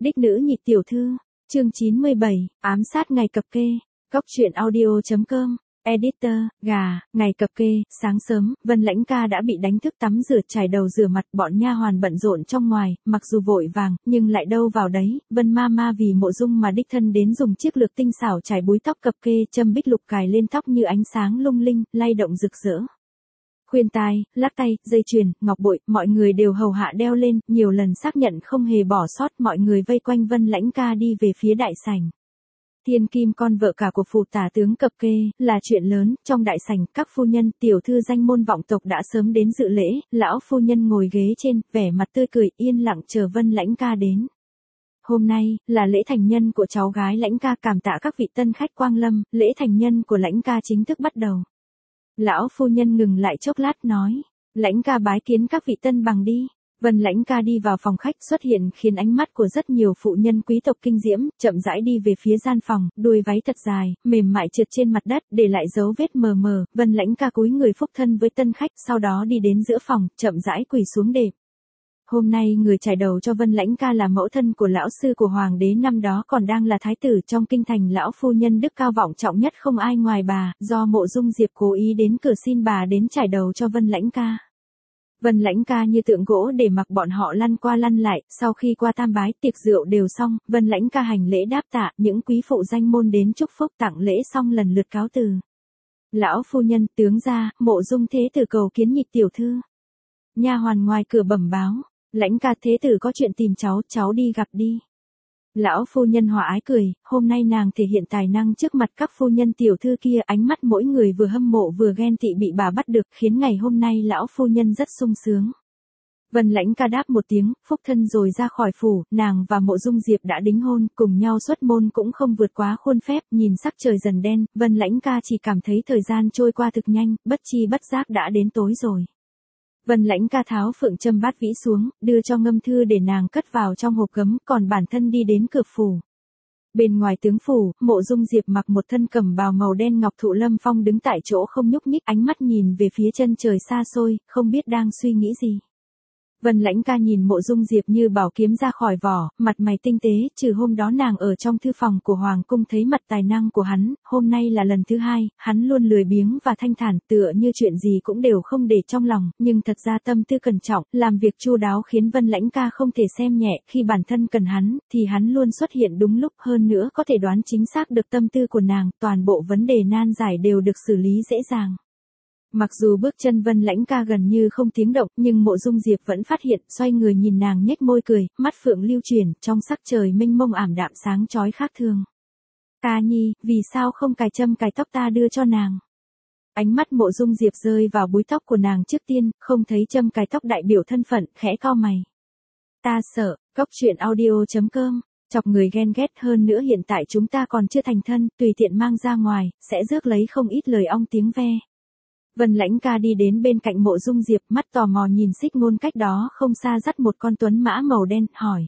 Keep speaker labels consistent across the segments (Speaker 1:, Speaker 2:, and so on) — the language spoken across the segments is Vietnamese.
Speaker 1: Đích nữ nhị tiểu thư, chương 97, ám sát ngày cập kê, góc truyện audio.com, editor, ngày cập kê, sáng sớm, Vân Lãnh ca đã bị đánh thức tắm rửa chải đầu rửa mặt, bọn nha hoàn bận rộn trong ngoài, mặc dù vội vàng, nhưng lại đâu vào đấy, Vân ma vì Mộ Dung mà đích thân đến dùng chiếc lược tinh xảo chải búi tóc cập kê, châm bích lục cài lên tóc như ánh sáng lung linh, lay động rực rỡ. Khuyên tai, lắc tay, dây chuyền, ngọc bội, mọi người đều hầu hạ đeo lên, nhiều lần xác nhận không hề bỏ sót, mọi người vây quanh Vân Lãnh ca đi về phía đại sảnh. Thiên Kim con vợ cả của phủ tả tướng cập kê, là chuyện lớn, trong đại sảnh, các phu nhân, tiểu thư danh môn vọng tộc đã sớm đến dự lễ, lão phu nhân ngồi ghế trên, vẻ mặt tươi cười, yên lặng chờ Vân Lãnh ca đến. Hôm nay, là lễ thành nhân của cháu gái Lãnh ca, cảm tạ các vị tân khách quang lâm, lễ thành nhân của Lãnh ca chính thức bắt đầu. Lão phu nhân ngừng lại chốc lát nói, Lãnh ca bái kiến các vị tân bằng đi. Vân Lãnh ca đi vào phòng khách xuất hiện khiến ánh mắt của rất nhiều phụ nhân quý tộc kinh diễm, chậm rãi đi về phía gian phòng, đuôi váy thật dài, mềm mại trượt trên mặt đất, để lại dấu vết mờ mờ, Vân Lãnh ca cúi người phúc thân với tân khách, sau đó đi đến giữa phòng, chậm rãi quỳ xuống đệm. Hôm nay người trải đầu cho Vân Lãnh ca là mẫu thân của lão sư của hoàng đế năm đó còn đang là thái tử trong kinh thành, lão phu nhân đức cao vọng trọng nhất không ai ngoài bà, do Mộ Dung Diệp cố ý đến cửa xin bà đến trải đầu cho Vân Lãnh ca. Vân Lãnh ca như tượng gỗ để mặc bọn họ lăn qua lăn lại, sau khi qua tam bái tiệc rượu đều xong, Vân Lãnh ca hành lễ đáp tạ, những quý phụ danh môn đến chúc phúc tặng lễ xong lần lượt cáo từ. Lão phu nhân, tướng gia, Mộ Dung thế tử cầu kiến nhị tiểu thư. Nha hoàn ngoài cửa bẩm báo, Lãnh ca thế tử có chuyện tìm cháu đi gặp đi. Lão phu nhân hòa ái cười, hôm nay nàng thể hiện tài năng trước mặt các phu nhân tiểu thư kia, ánh mắt mỗi người vừa hâm mộ vừa ghen tị bị bà bắt được, khiến ngày hôm nay lão phu nhân rất sung sướng. Vân Lãnh ca đáp một tiếng, phúc thân rồi ra khỏi phủ, nàng và Mộ Dung Diệp đã đính hôn, cùng nhau xuất môn cũng không vượt quá khuôn phép, nhìn sắc trời dần đen, Vân Lãnh ca chỉ cảm thấy thời gian trôi qua thực nhanh, bất chi bất giác đã đến tối rồi. Vân Lãnh ca tháo phượng châm bát vĩ xuống, đưa cho Ngâm Thư để nàng cất vào trong hộp gấm, còn bản thân đi đến cửa phủ. Bên ngoài tướng phủ, Mộ Dung Diệp mặc một thân cẩm bào màu đen ngọc thụ lâm phong đứng tại chỗ không nhúc nhích, ánh mắt nhìn về phía chân trời xa xôi, không biết đang suy nghĩ gì. Vân Lãnh ca nhìn Mộ Dung Diệp như bảo kiếm ra khỏi vỏ, mặt mày tinh tế, trừ hôm đó nàng ở trong thư phòng của Hoàng cung thấy mặt tài năng của hắn, hôm nay là lần thứ hai, hắn luôn lười biếng và thanh thản, tựa như chuyện gì cũng đều không để trong lòng, nhưng thật ra tâm tư cẩn trọng, làm việc chu đáo khiến Vân Lãnh ca không thể xem nhẹ, khi bản thân cần hắn, thì hắn luôn xuất hiện đúng lúc, hơn nữa có thể đoán chính xác được tâm tư của nàng, toàn bộ vấn đề nan giải đều được xử lý dễ dàng. Mặc dù bước chân Vân Lãnh ca gần như không tiếng động, nhưng Mộ Dung Diệp vẫn phát hiện, xoay người nhìn nàng nhếch môi cười, mắt phượng lưu chuyển, trong sắc trời mênh mông ảm đạm sáng chói khác thường. Ca nhi, vì sao không cài châm cài tóc ta đưa cho nàng? Ánh mắt Mộ Dung Diệp rơi vào búi tóc của nàng trước tiên, không thấy châm cài tóc đại biểu thân phận, khẽ cau mày. Ta sợ, góc truyện audio.com, chọc người ghen ghét, hơn nữa hiện tại chúng ta còn chưa thành thân, tùy tiện mang ra ngoài, sẽ rước lấy không ít lời ong tiếng ve. Vân Lãnh ca đi đến bên cạnh Mộ Dung Diệp, mắt tò mò nhìn Xích Ngôn cách đó không xa dắt một con tuấn mã màu đen, hỏi.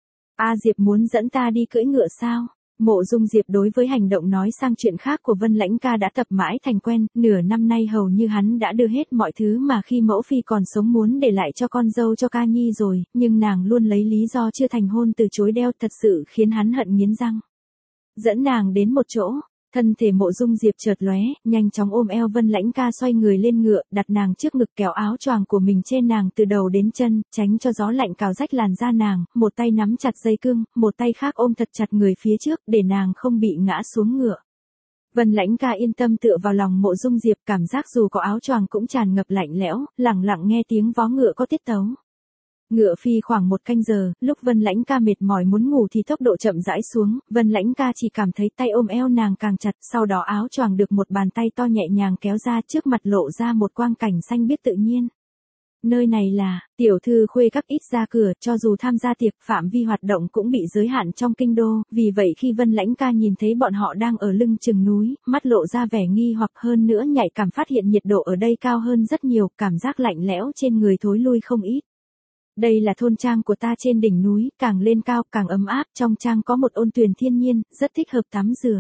Speaker 1: Diệp muốn dẫn ta đi cưỡi ngựa sao? Mộ Dung Diệp đối với hành động nói sang chuyện khác của Vân Lãnh ca đã tập mãi thành quen, nửa năm nay hầu như hắn đã đưa hết mọi thứ mà khi mẫu phi còn sống muốn để lại cho con dâu cho ca nhi rồi, nhưng nàng luôn lấy lý do chưa thành hôn từ chối đeo, thật sự khiến hắn hận nghiến răng. Dẫn nàng đến một chỗ. Thân thể Mộ Dung Diệp chợt lóe, nhanh chóng ôm eo Vân Lãnh ca xoay người lên ngựa, đặt nàng trước ngực kéo áo choàng của mình trên nàng từ đầu đến chân, tránh cho gió lạnh cào rách làn da nàng, một tay nắm chặt dây cương, một tay khác ôm thật chặt người phía trước, để nàng không bị ngã xuống ngựa. Vân Lãnh ca yên tâm tựa vào lòng Mộ Dung Diệp, cảm giác dù có áo choàng cũng tràn ngập lạnh lẽo, lặng lặng nghe tiếng vó ngựa có tiết tấu. Ngựa phi khoảng 1 canh giờ, lúc Vân Lãnh ca mệt mỏi muốn ngủ thì tốc độ chậm rãi xuống, Vân Lãnh ca chỉ cảm thấy tay ôm eo nàng càng chặt, sau đó áo choàng được một bàn tay to nhẹ nhàng kéo ra, trước mặt lộ ra một quang cảnh xanh biếc tự nhiên. Nơi này là, tiểu thư khuê các ít ra cửa, cho dù tham gia tiệc, phạm vi hoạt động cũng bị giới hạn trong kinh đô, vì vậy khi Vân Lãnh ca nhìn thấy bọn họ đang ở lưng chừng núi, mắt lộ ra vẻ nghi hoặc, hơn nữa nhạy cảm phát hiện nhiệt độ ở đây cao hơn rất nhiều, cảm giác lạnh lẽo trên người thối lui không ít. Đây là thôn trang của ta trên đỉnh núi, càng lên cao càng ấm áp, trong trang có một ôn tuyền thiên nhiên, rất thích hợp tắm rửa.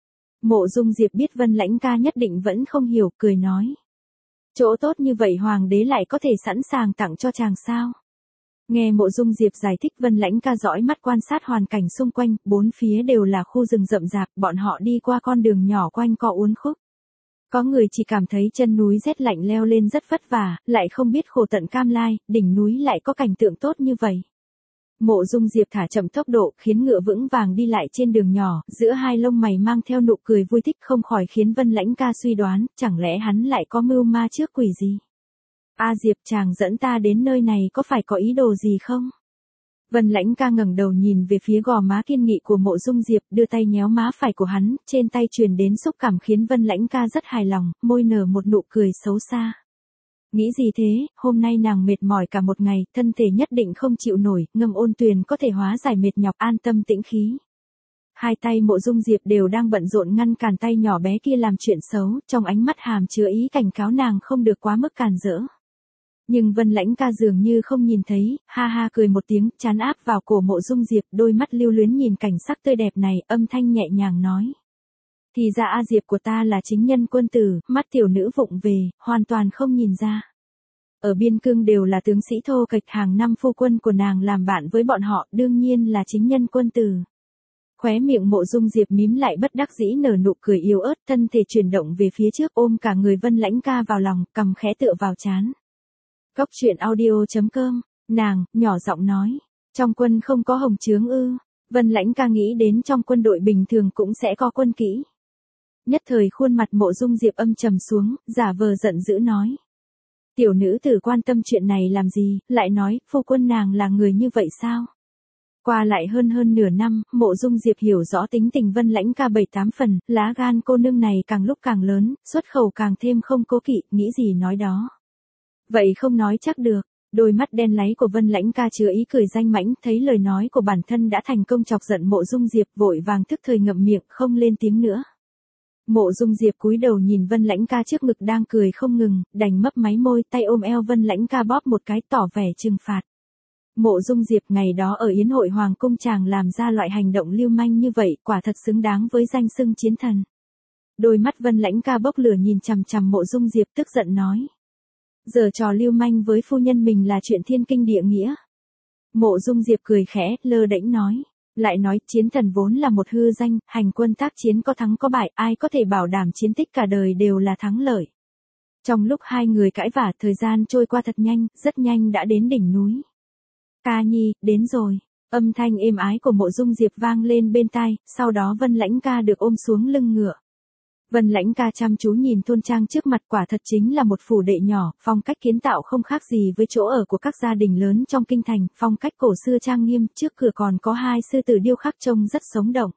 Speaker 1: Mộ Dung Diệp biết Vân Lãnh ca nhất định vẫn không hiểu, cười nói. Chỗ tốt như vậy hoàng đế lại có thể sẵn sàng tặng cho chàng sao? Nghe Mộ Dung Diệp giải thích, Vân Lãnh Ca dõi mắt quan sát hoàn cảnh xung quanh, bốn phía đều là khu rừng rậm rạp, bọn họ đi qua con đường nhỏ quanh co uốn khúc. Có người chỉ cảm thấy chân núi rét lạnh leo lên rất vất vả, lại không biết khổ tận cam lai, đỉnh núi lại có cảnh tượng tốt như vậy. Mộ Dung Diệp thả chậm tốc độ, khiến ngựa vững vàng đi lại trên đường nhỏ, giữa hai lông mày mang theo nụ cười vui thích, không khỏi khiến Vân Lãnh Ca suy đoán, chẳng lẽ hắn lại có mưu ma trước quỷ gì? A Diệp, chàng dẫn ta đến nơi này có phải có ý đồ gì không? Vân Lãnh Ca ngẩng đầu nhìn về phía gò má kiên nghị của Mộ Dung Diệp, đưa tay nhéo má phải của hắn, trên tay truyền đến xúc cảm khiến Vân Lãnh Ca rất hài lòng, môi nở một nụ cười xấu xa. Nghĩ gì thế, hôm nay nàng mệt mỏi cả một ngày, thân thể nhất định không chịu nổi, ngâm ôn tuyền có thể hóa giải mệt nhọc, an tâm tĩnh khí. Hai tay Mộ Dung Diệp đều đang bận rộn ngăn cản tay nhỏ bé kia làm chuyện xấu, trong ánh mắt hàm chứa ý cảnh cáo nàng không được quá mức càn rỡ. Nhưng Vân Lãnh Ca dường như không nhìn thấy, ha ha cười một tiếng, trán áp vào cổ Mộ Dung Diệp, đôi mắt lưu luyến nhìn cảnh sắc tươi đẹp này, âm thanh nhẹ nhàng nói. Thì ra A Diệp của ta là chính nhân quân tử, mắt tiểu nữ vụng về, hoàn toàn không nhìn ra. Ở biên cương đều là tướng sĩ thô kệch, hàng năm phu quân của nàng làm bạn với bọn họ, đương nhiên là chính nhân quân tử. Khóe miệng Mộ Dung Diệp mím lại bất đắc dĩ nở nụ cười yếu ớt, thân thể chuyển động về phía trước, ôm cả người Vân Lãnh Ca vào lòng, cầm khẽ tựa vào trán. Góc truyện audio.com, nàng, nhỏ giọng nói, trong quân không có hồng chướng ư? Vân Lãnh Ca nghĩ đến trong quân đội bình thường cũng sẽ có quân kỹ. Nhất thời khuôn mặt Mộ Dung Diệp âm trầm xuống, giả vờ giận dữ nói. Tiểu nữ tử quan tâm chuyện này làm gì, lại nói, phu quân nàng là người như vậy sao? Qua lại hơn nửa năm, Mộ Dung Diệp hiểu rõ tính tình Vân Lãnh Ca 7-8 phần, lá gan cô nương này càng lúc càng lớn, xuất khẩu càng thêm không cố kỵ, nghĩ gì nói đó. Vậy không nói chắc được, đôi mắt đen láy của Vân Lãnh Ca chứa ý cười danh mãnh, thấy lời nói của bản thân đã thành công chọc giận Mộ Dung Diệp, vội vàng thức thời ngậm miệng, không lên tiếng nữa. Mộ Dung Diệp cúi đầu nhìn Vân Lãnh Ca trước ngực đang cười không ngừng, đành mấp máy môi, tay ôm eo Vân Lãnh Ca bóp một cái tỏ vẻ trừng phạt. Mộ Dung Diệp, ngày đó ở yến hội hoàng cung chàng làm ra loại hành động lưu manh như vậy, quả thật xứng đáng với danh xưng chiến thần. Đôi mắt Vân Lãnh Ca bốc lửa nhìn chằm chằm Mộ Dung Diệp, tức giận nói. Giờ trò lưu manh với phu nhân mình là chuyện thiên kinh địa nghĩa. Mộ Dung Diệp cười khẽ, lơ đễnh nói. Lại nói, chiến thần vốn là một hư danh, hành quân tác chiến có thắng có bại, ai có thể bảo đảm chiến tích cả đời đều là thắng lợi. Trong lúc hai người cãi vả, thời gian trôi qua thật nhanh, rất nhanh đã đến đỉnh núi. Ca nhi, đến rồi. Âm thanh êm ái của Mộ Dung Diệp vang lên bên tai, sau đó Vân Lãnh Ca được ôm xuống lưng ngựa. Vân Lãnh Ca chăm chú nhìn thôn trang trước mặt, quả thật chính là một phủ đệ nhỏ, phong cách kiến tạo không khác gì với chỗ ở của các gia đình lớn trong kinh thành, phong cách cổ xưa trang nghiêm, trước cửa còn có hai sư tử điêu khắc trông rất sống động.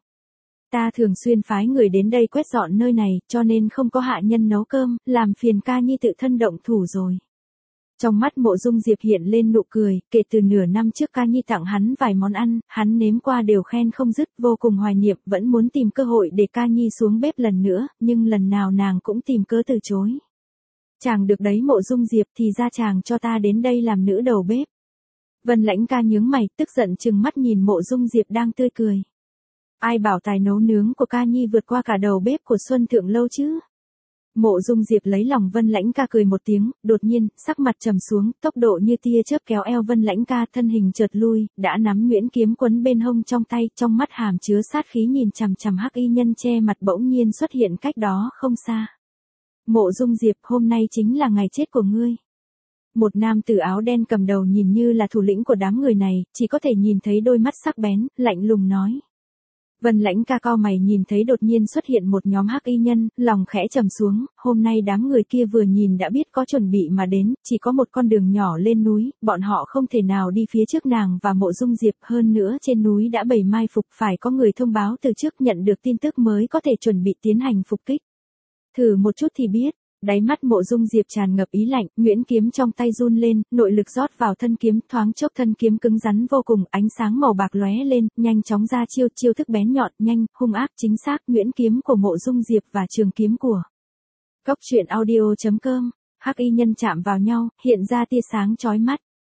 Speaker 1: Ta thường xuyên phái người đến đây quét dọn nơi này, cho nên không có hạ nhân nấu cơm, làm phiền ca nhi tự thân động thủ rồi. Trong mắt Mộ Dung Diệp hiện lên nụ cười, kể từ nửa năm trước ca nhi tặng hắn vài món ăn, hắn nếm qua đều khen không dứt, vô cùng hoài niệm, vẫn muốn tìm cơ hội để ca nhi xuống bếp lần nữa, nhưng lần nào nàng cũng tìm cớ từ chối. Chàng được đấy Mộ Dung Diệp, thì ra chàng cho ta đến đây làm nữ đầu bếp. Vân Lãnh Ca nhướng mày, tức giận trừng mắt nhìn Mộ Dung Diệp đang tươi cười. Ai bảo tài nấu nướng của ca nhi vượt qua cả đầu bếp của Xuân Thượng Lâu chứ? Mộ Dung Diệp lấy lòng Vân Lãnh Ca cười một tiếng, đột nhiên, sắc mặt trầm xuống, tốc độ như tia chớp kéo eo Vân Lãnh Ca, thân hình chợt lui, đã nắm nhuyễn kiếm quấn bên hông trong tay, trong mắt hàm chứa sát khí nhìn chằm chằm hắc y nhân che mặt bỗng nhiên xuất hiện cách đó không xa. Mộ Dung Diệp, hôm nay chính là ngày chết của ngươi. Một nam tử áo đen cầm đầu nhìn như là thủ lĩnh của đám người này, chỉ có thể nhìn thấy đôi mắt sắc bén, lạnh lùng nói. Vân Lãnh Ca cau mày nhìn thấy đột nhiên xuất hiện một nhóm hắc y nhân, lòng khẽ trầm xuống, hôm nay đám người kia vừa nhìn đã biết có chuẩn bị mà đến, chỉ có một con đường nhỏ lên núi, bọn họ không thể nào đi phía trước nàng và Mộ Dung Diệp, hơn nữa trên núi đã bày mai phục, phải có người thông báo từ trước nhận được tin tức mới có thể chuẩn bị tiến hành phục kích. Thử một chút thì biết. Đáy mắt Mộ Dung Diệp tràn ngập ý lạnh, nhuyễn kiếm trong tay run lên, nội lực rót vào thân kiếm, thoáng chốc thân kiếm cứng rắn vô cùng, ánh sáng màu bạc lóe lên, nhanh chóng ra chiêu thức bén nhọn, nhanh, hung ác, chính xác, nhuyễn kiếm của Mộ Dung Diệp và trường kiếm của Góc truyện audio.com, hắc y nhân chạm vào nhau, hiện ra tia sáng chói mắt.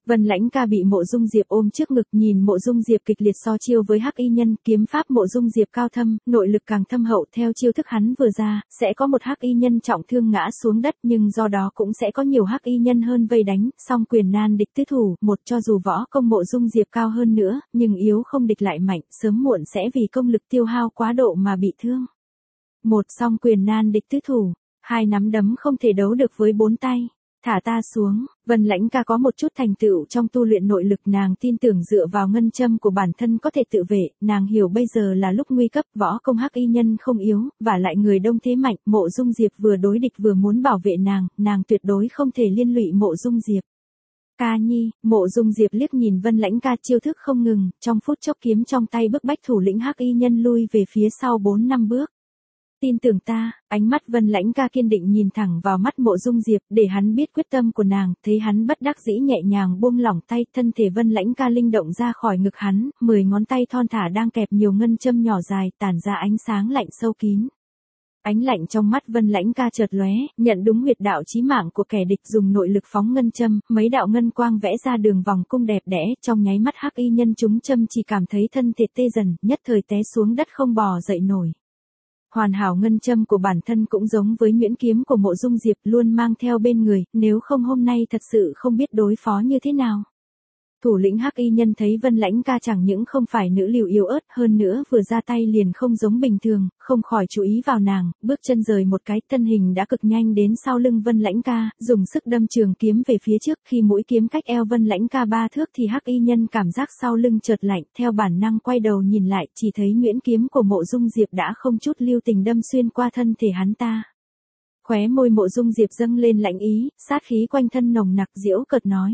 Speaker 1: Vân Lãnh Ca bị Mộ Dung Diệp ôm trước ngực, nhìn Mộ Dung Diệp kịch liệt so chiêu với Hắc Y Nhân, kiếm pháp Mộ Dung Diệp cao thâm, nội lực càng thâm hậu, theo chiêu thức hắn vừa ra, sẽ có một Hắc Y Nhân trọng thương ngã xuống đất, nhưng do đó cũng sẽ có nhiều Hắc Y Nhân hơn vây đánh, song quyền nan địch tứ thủ, một cho dù võ công Mộ Dung Diệp cao hơn nữa, nhưng yếu không địch lại mạnh, sớm muộn sẽ vì công lực tiêu hao quá độ mà bị thương. Một song quyền nan địch tứ thủ, hai nắm đấm không thể đấu được với bốn tay. Thả ta xuống, Vân Lãnh Ca có một chút thành tựu trong tu luyện nội lực, nàng tin tưởng dựa vào ngân châm của bản thân có thể tự vệ, nàng hiểu bây giờ là lúc nguy cấp, võ công Hắc Y Nhân không yếu, và lại người đông thế mạnh, Mộ Dung Diệp vừa đối địch vừa muốn bảo vệ nàng tuyệt đối không thể liên lụy Mộ Dung Diệp. Ca Nhi, Mộ Dung Diệp liếc nhìn Vân Lãnh Ca chiêu thức không ngừng, trong phút chốc kiếm trong tay bức bách thủ lĩnh Hắc Y Nhân lui về phía sau 4-5 bước. Tin tưởng ta, ánh mắt Vân Lãnh Ca kiên định nhìn thẳng vào mắt Mộ Dung Diệp, để hắn biết quyết tâm của nàng, thấy hắn bất đắc dĩ nhẹ nhàng buông lỏng tay, thân thể Vân Lãnh Ca linh động ra khỏi ngực hắn, 10 ngón tay thon thả đang kẹp nhiều ngân châm nhỏ dài, tản ra ánh sáng lạnh sâu kín. Ánh lạnh trong mắt Vân Lãnh Ca chợt lóe, nhận đúng huyệt đạo chí mạng của kẻ địch, dùng nội lực phóng ngân châm, mấy đạo ngân quang vẽ ra đường vòng cung đẹp đẽ, trong nháy mắt Hắc Y Nhân trúng châm chỉ cảm thấy thân thể tê dần, nhất thời té xuống đất không bò dậy nổi. Hoàn hảo ngân châm của bản thân cũng giống với nhuyễn kiếm của Mộ Dung Diệp, luôn mang theo bên người, nếu không hôm nay thật sự không biết đối phó như thế nào. Thủ lĩnh Hắc Y Nhân thấy Vân Lãnh Ca chẳng những không phải nữ liều yếu ớt, hơn nữa vừa ra tay liền không giống bình thường, không khỏi chú ý vào nàng, bước chân rời một cái, thân hình đã cực nhanh đến sau lưng Vân Lãnh Ca, dùng sức đâm trường kiếm về phía trước, khi mũi kiếm cách eo Vân Lãnh Ca 3 thước thì Hắc Y Nhân cảm giác sau lưng chợt lạnh, theo bản năng quay đầu nhìn lại, chỉ thấy nhuyễn kiếm của Mộ Dung Diệp đã không chút lưu tình đâm xuyên qua thân thể hắn ta. Khóe môi Mộ Dung Diệp dâng lên lạnh ý, sát khí quanh thân nồng nặc, giễu cợt nói: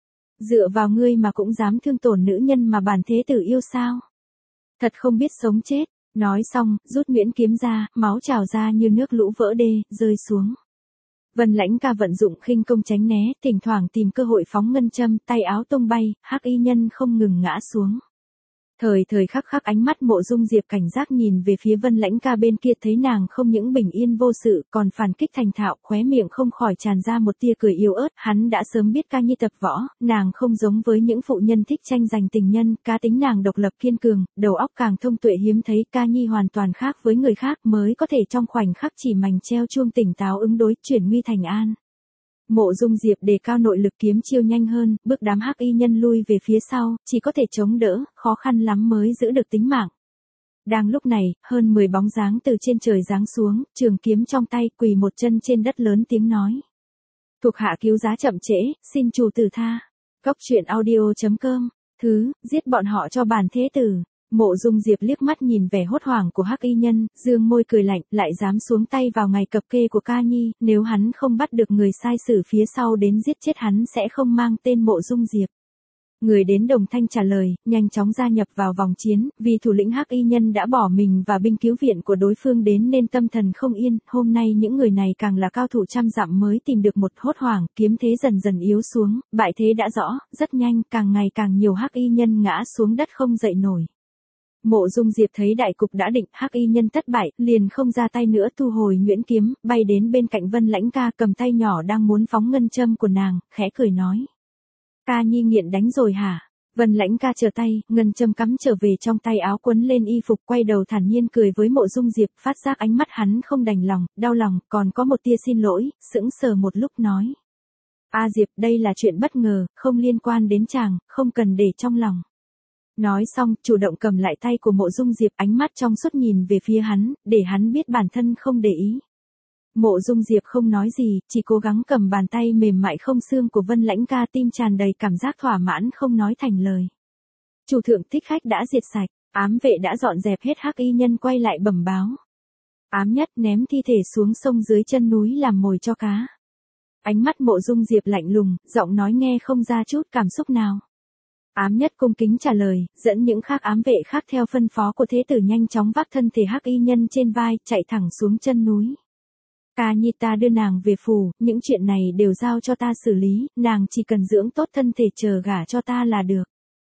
Speaker 1: dựa vào ngươi mà cũng dám thương tổn nữ nhân mà bản thế tử yêu sao? Thật không biết sống chết. Nói xong, rút nhuyễn kiếm ra, máu trào ra như nước lũ vỡ đê, rơi xuống. Vân Lãnh Ca vận dụng khinh công tránh né, thỉnh thoảng tìm cơ hội phóng ngân châm, tay áo tung bay, Hắc Y Nhân không ngừng ngã xuống. Thời khắc khắc ánh mắt Mộ Dung Diệp cảnh giác nhìn về phía Vân Lãnh Ca bên kia, thấy nàng không những bình yên vô sự, còn phản kích thành thạo, khóe miệng không khỏi tràn ra một tia cười yếu ớt, hắn đã sớm biết Ca Nhi tập võ, nàng không giống với những phụ nhân thích tranh giành tình nhân, cá tính nàng độc lập kiên cường, đầu óc càng thông tuệ hiếm thấy, Ca Nhi hoàn toàn khác với người khác, mới có thể trong khoảnh khắc chỉ mảnh treo chuông tỉnh táo ứng đối, chuyển nguy thành an. Mộ Dung Diệp đề cao nội lực, kiếm chiêu nhanh hơn, bước đám Hắc Y Nhân lui về phía sau, chỉ có thể chống đỡ, khó khăn lắm mới giữ được tính mạng. Đang lúc này, hơn 10 bóng dáng từ trên trời giáng xuống, trường kiếm trong tay, quỳ một chân trên đất, lớn tiếng nói: thuộc hạ cứu giá chậm trễ, xin chủ tử tha. Góc truyện audio.com. Giết bọn họ cho bản thế tử. Mộ Dung Diệp liếc mắt nhìn vẻ hốt hoảng của Hắc Y Nhân, dương môi cười lạnh, lại dám xuống tay vào ngày cập kê của Ca Nhi, nếu hắn không bắt được người sai sử phía sau đến giết chết hắn sẽ không mang tên Mộ Dung Diệp. Người đến đồng thanh trả lời, nhanh chóng gia nhập vào vòng chiến, vì thủ lĩnh Hắc Y Nhân đã bỏ mình và binh cứu viện của đối phương đến nên tâm thần không yên, hôm nay những người này càng là cao thủ trăm dặm mới tìm được một, hốt hoảng, kiếm thế dần dần yếu xuống, bại thế đã rõ, rất nhanh, càng ngày càng nhiều Hắc Y Nhân ngã xuống đất không dậy nổi. Mộ Dung Diệp thấy đại cục đã định, Hắc Y Nhân thất bại, liền không ra tay nữa, thu hồi nhuyễn kiếm, bay đến bên cạnh Vân Lãnh Ca, cầm tay nhỏ đang muốn phóng ngân châm của nàng, khẽ cười nói: Ca Nhi nghiện đánh rồi hả? Vân Lãnh Ca chờ tay, ngân châm cắm trở về trong tay áo, quấn lên y phục, quay đầu thản nhiên cười với Mộ Dung Diệp, phát giác ánh mắt hắn không đành lòng, đau lòng, còn có một tia xin lỗi, sững sờ một lúc nói: A Diệp, đây là chuyện bất ngờ, không liên quan đến chàng, không cần để trong lòng. Nói xong, chủ động cầm lại tay của Mộ Dung Diệp, ánh mắt trong suốt nhìn về phía hắn, để hắn biết bản thân không để ý. Mộ Dung Diệp không nói gì, chỉ cố gắng cầm bàn tay mềm mại không xương của Vân Lãnh Ca, tim tràn đầy cảm giác thỏa mãn không nói thành lời. Chủ thượng thích khách đã diệt sạch, ám vệ đã dọn dẹp hết, Hắc Y Nhân quay lại bẩm báo. Ám Nhất ném thi thể xuống sông dưới chân núi làm mồi cho cá. Ánh mắt Mộ Dung Diệp lạnh lùng, giọng nói nghe không ra chút cảm xúc nào. Ám Nhất cung kính trả lời, dẫn những khác ám vệ khác theo phân phó của thế tử nhanh chóng vác thân thể Hắc Y Nhân trên vai, chạy thẳng xuống chân núi. Ca Nhi, ta đưa nàng về phủ, những chuyện này đều giao cho ta xử lý, nàng chỉ cần dưỡng tốt thân thể chờ gả cho ta là được.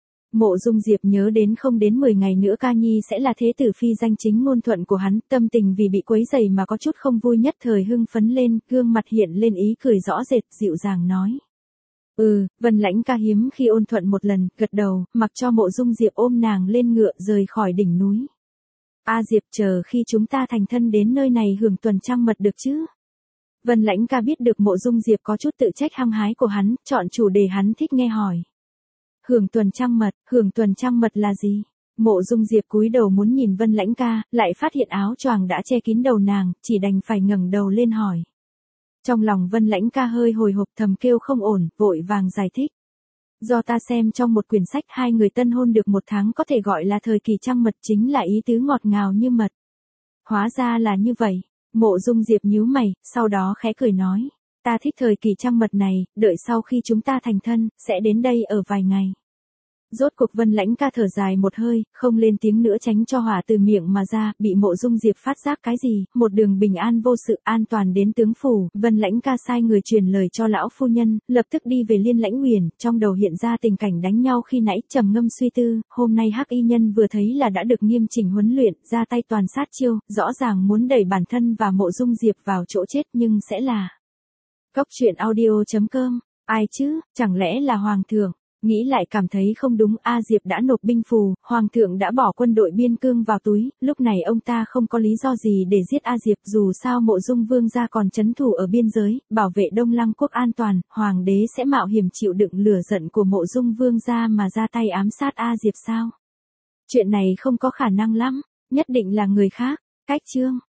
Speaker 1: Mộ Dung Diệp nhớ đến không đến 10 ngày nữa Ca Nhi sẽ là thế tử phi danh chính ngôn thuận của hắn, tâm tình vì bị quấy rầy mà có chút không vui, nhất thời hưng phấn lên, gương mặt hiện lên ý cười rõ rệt, dịu dàng nói: Vân Lãnh Ca hiếm khi ôn thuận một lần, gật đầu, mặc cho Mộ Dung Diệp ôm nàng lên ngựa rời khỏi đỉnh núi. A Diệp, chờ khi chúng ta thành thân đến nơi này hưởng tuần trăng mật được chứ? Vân Lãnh Ca biết được Mộ Dung Diệp có chút tự trách hăng hái của hắn, chọn chủ đề hắn thích nghe hỏi. Hưởng tuần trăng mật là gì? Mộ Dung Diệp cúi đầu muốn nhìn Vân Lãnh Ca, lại phát hiện áo choàng đã che kín đầu nàng, chỉ đành phải ngẩng đầu lên hỏi. Trong lòng Vân Lãnh Ca hơi hồi hộp thầm kêu không ổn, vội vàng giải thích. Do ta xem trong một quyển sách hai người tân hôn được 1 tháng có thể gọi là thời kỳ trăng mật, chính là ý tứ ngọt ngào như mật. Hóa ra là như vậy. Mộ Dung Diệp nhíu mày, sau đó khẽ cười nói. Ta thích thời kỳ trăng mật này, đợi sau khi chúng ta thành thân, sẽ đến đây ở vài ngày. Rốt cuộc Vân Lãnh Ca thở dài một hơi, không lên tiếng nữa tránh cho hỏa từ miệng mà ra, bị Mộ Dung Diệp phát giác cái gì, một đường bình an vô sự, an toàn đến tướng phủ. Vân Lãnh Ca sai người truyền lời cho lão phu nhân, lập tức đi về Liên Lãnh Uyển, trong đầu hiện ra tình cảnh đánh nhau khi nãy, trầm ngâm suy tư, hôm nay Hắc Y Nhân vừa thấy là đã được nghiêm chỉnh huấn luyện, ra tay toàn sát chiêu, rõ ràng muốn đẩy bản thân và Mộ Dung Diệp vào chỗ chết, nhưng sẽ là Goctruyện.audio.com, ai chứ, chẳng lẽ là hoàng thượng? Nghĩ lại cảm thấy không đúng, A Diệp đã nộp binh phù, hoàng thượng đã bỏ quân đội biên cương vào túi, lúc này ông ta không có lý do gì để giết A Diệp, dù sao Mộ Dung Vương gia còn trấn thủ ở biên giới, bảo vệ Đông Lăng quốc an toàn, hoàng đế sẽ mạo hiểm chịu đựng lửa giận của Mộ Dung Vương gia mà ra tay ám sát A Diệp sao? Chuyện này không có khả năng lắm, nhất định là người khác. Cách chương